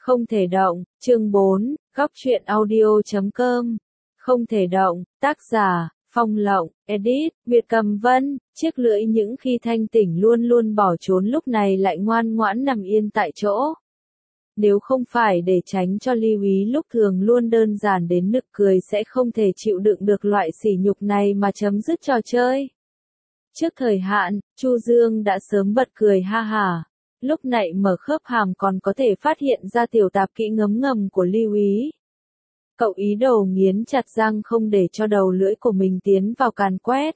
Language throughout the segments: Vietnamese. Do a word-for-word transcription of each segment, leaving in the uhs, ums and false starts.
Không thể động, chương bốn, góc truyện audio chấm com. Không thể động, tác giả, Phong Lộng, edit, Việt Cầm Vân, chiếc lưỡi những khi thanh tỉnh luôn luôn bỏ trốn lúc này lại ngoan ngoãn nằm yên tại chỗ. Nếu không phải để tránh cho Lưu Ý lúc thường luôn đơn giản đến nực cười sẽ không thể chịu đựng được loại sỉ nhục này mà chấm dứt trò chơi. Trước thời hạn, Chu Dương đã sớm bật cười ha hả. Lúc này mở khớp hàm còn có thể phát hiện ra tiểu tạp kỹ ngấm ngầm của Lưu Ý. Cậu ý đồ nghiến chặt răng không để cho đầu lưỡi của mình tiến vào càn quét.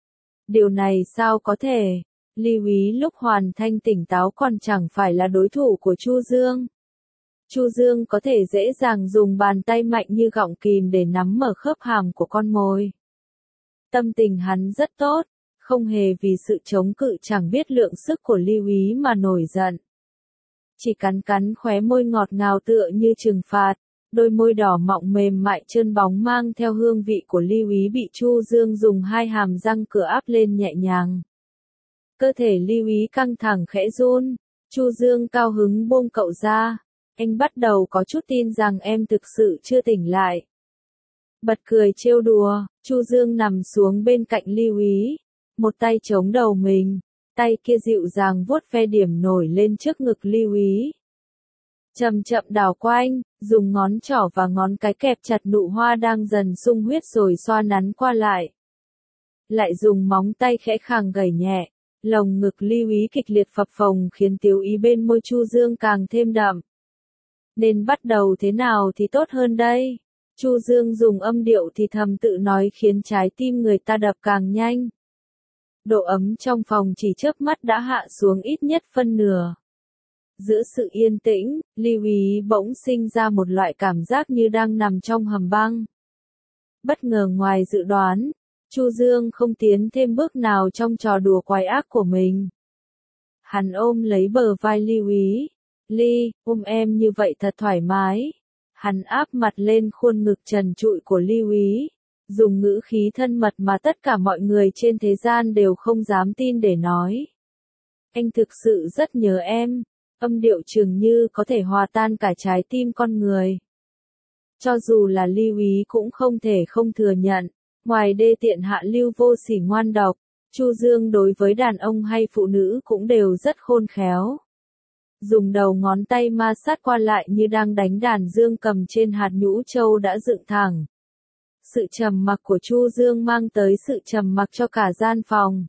Điều này sao có thể? Lưu Ý lúc hoàn thanh tỉnh táo còn chẳng phải là đối thủ của Chu Dương. Chu Dương có thể dễ dàng dùng bàn tay mạnh như gọng kìm để nắm mở khớp hàm của con mồi. Tâm tình hắn rất tốt, không hề vì sự chống cự chẳng biết lượng sức của Lưu Ý mà nổi giận. Chỉ cắn cắn khóe môi ngọt ngào tựa như trừng phạt, đôi môi đỏ mọng mềm mại trơn bóng mang theo hương vị của Lưu Ý bị Chu Dương dùng hai hàm răng cửa áp lên nhẹ nhàng. Cơ thể Lưu Ý căng thẳng khẽ run, Chu Dương cao hứng buông cậu ra, anh bắt đầu có chút tin rằng em thực sự chưa tỉnh lại. Bật cười trêu đùa, Chu Dương nằm xuống bên cạnh Lưu Ý, một tay chống đầu mình, tay kia dịu dàng vuốt ve điểm nổi lên trước ngực Lưu Ý. Chậm chậm đảo quanh, dùng ngón trỏ và ngón cái kẹp chặt nụ hoa đang dần sung huyết rồi xoa nắn qua lại. Lại dùng móng tay khẽ khàng gẩy nhẹ, lồng ngực Lưu Ý kịch liệt phập phồng khiến tiêu ý bên môi Chu Dương càng thêm đậm. Nên bắt đầu thế nào thì tốt hơn đây? Chu Dương dùng âm điệu thì thầm tự nói khiến trái tim người ta đập càng nhanh. Độ ấm trong phòng chỉ chớp mắt đã hạ xuống ít nhất phân nửa. Giữa sự yên tĩnh, Lưu Ý bỗng sinh ra một loại cảm giác như đang nằm trong hầm băng. Bất ngờ ngoài dự đoán, Chu Dương không tiến thêm bước nào trong trò đùa quái ác của mình. Hắn ôm lấy bờ vai Lưu Ý. Ly, ôm em như vậy thật thoải mái. Hắn áp mặt lên khuôn ngực trần trụi của Lưu Ý, dùng ngữ khí thân mật mà tất cả mọi người trên thế gian đều không dám tin để nói. Anh thực sự rất nhớ em, âm điệu chừng như có thể hòa tan cả trái tim con người. Cho dù là Lưu Ý cũng không thể không thừa nhận, ngoài đê tiện hạ lưu vô sỉ ngoan độc, Chu Dương đối với đàn ông hay phụ nữ cũng đều rất khôn khéo. Dùng đầu ngón tay ma sát qua lại như đang đánh đàn dương cầm trên hạt nhũ châu đã dựng thẳng. Sự trầm mặc của Chu Dương mang tới sự trầm mặc cho cả gian phòng.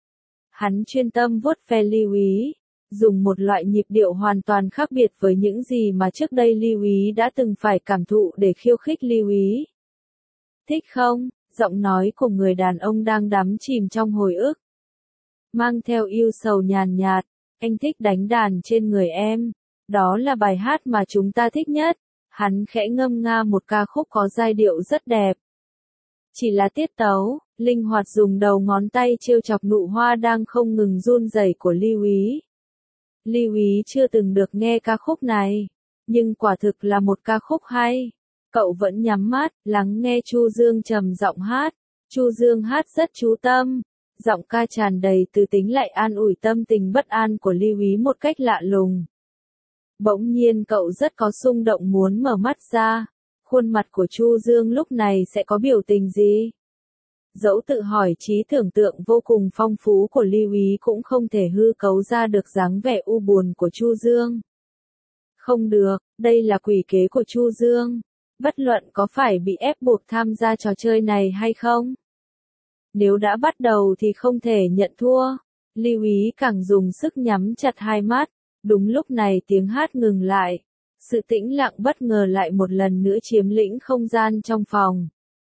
Hắn chuyên tâm vuốt ve Lưu Ý, dùng một loại nhịp điệu hoàn toàn khác biệt với những gì mà trước đây Lưu Ý đã từng phải cảm thụ để khiêu khích Lưu Ý. Thích không? Giọng nói của người đàn ông đang đắm chìm trong hồi ức. Mang theo yêu sầu nhàn nhạt. Anh thích đánh đàn trên người em. Đó là bài hát mà chúng ta thích nhất. Hắn khẽ ngâm nga một ca khúc có giai điệu rất đẹp. Chỉ là tiết tấu, linh hoạt dùng đầu ngón tay trêu chọc nụ hoa đang không ngừng run rẩy của Lưu Ý. Lưu Ý chưa từng được nghe ca khúc này, nhưng quả thực là một ca khúc hay. Cậu vẫn nhắm mắt, lắng nghe Chu Dương trầm giọng hát. Chu Dương hát rất chú tâm. Giọng ca tràn đầy từ tính lại an ủi tâm tình bất an của Lưu Ý một cách lạ lùng. Bỗng nhiên cậu rất có xung động muốn mở mắt ra. Khuôn mặt của Chu Dương lúc này sẽ có biểu tình gì? Dẫu tự hỏi trí tưởng tượng vô cùng phong phú của Lưu Ý cũng không thể hư cấu ra được dáng vẻ u buồn của Chu Dương. Không được, đây là quỷ kế của Chu Dương. Bất luận có phải bị ép buộc tham gia trò chơi này hay không? Nếu đã bắt đầu thì không thể nhận thua. Lưu Ý càng dùng sức nhắm chặt hai mắt. Đúng lúc này tiếng hát ngừng lại. Sự tĩnh lặng bất ngờ lại một lần nữa chiếm lĩnh không gian trong phòng.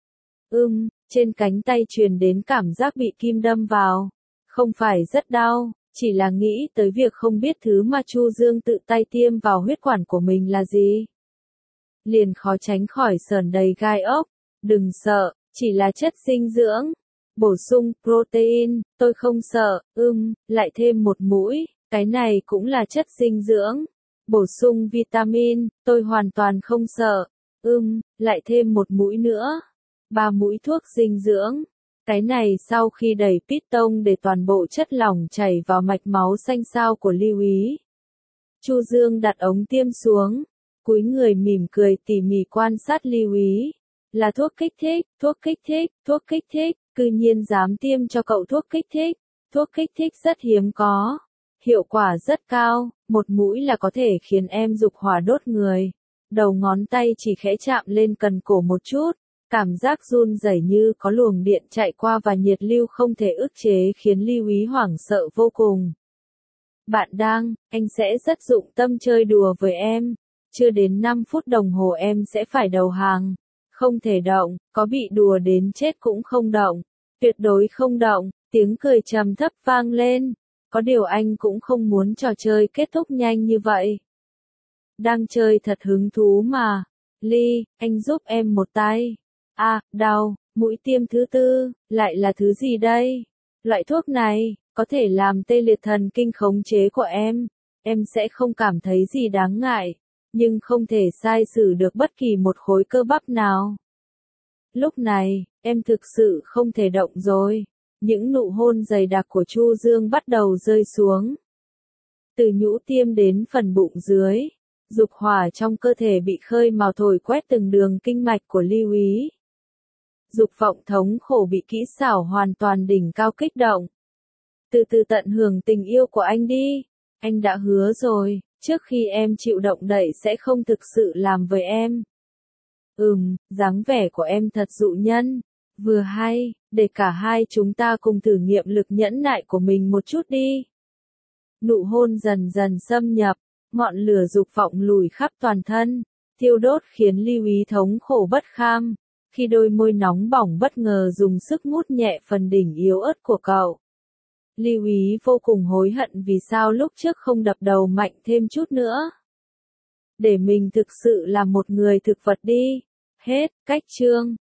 Ưm, trên cánh tay truyền đến cảm giác bị kim đâm vào. Không phải rất đau, chỉ là nghĩ tới việc không biết thứ mà Chu Dương tự tay tiêm vào huyết quản của mình là gì. Liền khó tránh khỏi sờn đầy gai ốc. Đừng sợ, chỉ là chất dinh dưỡng. Bổ sung protein, tôi không sợ, ưm, lại thêm một mũi, cái này cũng là chất dinh dưỡng. Bổ sung vitamin, tôi hoàn toàn không sợ, ưm, lại thêm một mũi nữa. Ba mũi thuốc dinh dưỡng. Cái này sau khi đẩy piston để toàn bộ chất lỏng chảy vào mạch máu xanh xao của Lưu Ý. Chu Dương đặt ống tiêm xuống. Cúi người mỉm cười tỉ mỉ quan sát Lưu Ý. Là thuốc kích thích, thuốc kích thích, thuốc kích thích, cư nhiên dám tiêm cho cậu thuốc kích thích. Thuốc kích thích rất hiếm có. Hiệu quả rất cao, một mũi là có thể khiến em dục hỏa đốt người. Đầu ngón tay chỉ khẽ chạm lên cần cổ một chút. Cảm giác run rẩy như có luồng điện chạy qua và nhiệt lưu không thể ức chế khiến Lưu Ý hoảng sợ vô cùng. Bạn đang, anh sẽ rất dụng tâm chơi đùa với em. Chưa đến năm phút đồng hồ em sẽ phải đầu hàng. Không thể động, có bị đùa đến chết cũng không động. Tuyệt đối không động, tiếng cười trầm thấp vang lên. Có điều anh cũng không muốn trò chơi kết thúc nhanh như vậy. Đang chơi thật hứng thú mà. Ly, anh giúp em một tay. À, đau, mũi tiêm thứ tư, lại là thứ gì đây? Loại thuốc này, có thể làm tê liệt thần kinh khống chế của em. Em sẽ không cảm thấy gì đáng ngại, nhưng không thể sai sử được bất kỳ một khối cơ bắp nào. Lúc này, em thực sự không thể động rồi. Những nụ hôn dày đặc của Chu Dương bắt đầu rơi xuống. Từ nhũ tiêm đến phần bụng dưới, dục hỏa trong cơ thể bị khơi mào thổi quét từng đường kinh mạch của Lưu Ý. Dục vọng thống khổ bị kỹ xảo hoàn toàn đỉnh cao kích động. Từ từ tận hưởng tình yêu của anh đi. Anh đã hứa rồi, trước khi em chịu động đậy sẽ không thực sự làm với em. Ừm, dáng vẻ của em thật dụ nhân. Vừa hay, để cả hai chúng ta cùng thử nghiệm lực nhẫn nại của mình một chút đi. Nụ hôn dần dần xâm nhập, ngọn lửa dục vọng lùi khắp toàn thân, thiêu đốt khiến Lưu Ý thống khổ bất kham. Khi đôi môi nóng bỏng bất ngờ dùng sức mút nhẹ phần đỉnh yếu ớt của cậu. Lưu Ý vô cùng hối hận vì sao lúc trước không đập đầu mạnh thêm chút nữa. Để mình thực sự là một người thực vật đi. Hết, cách chương.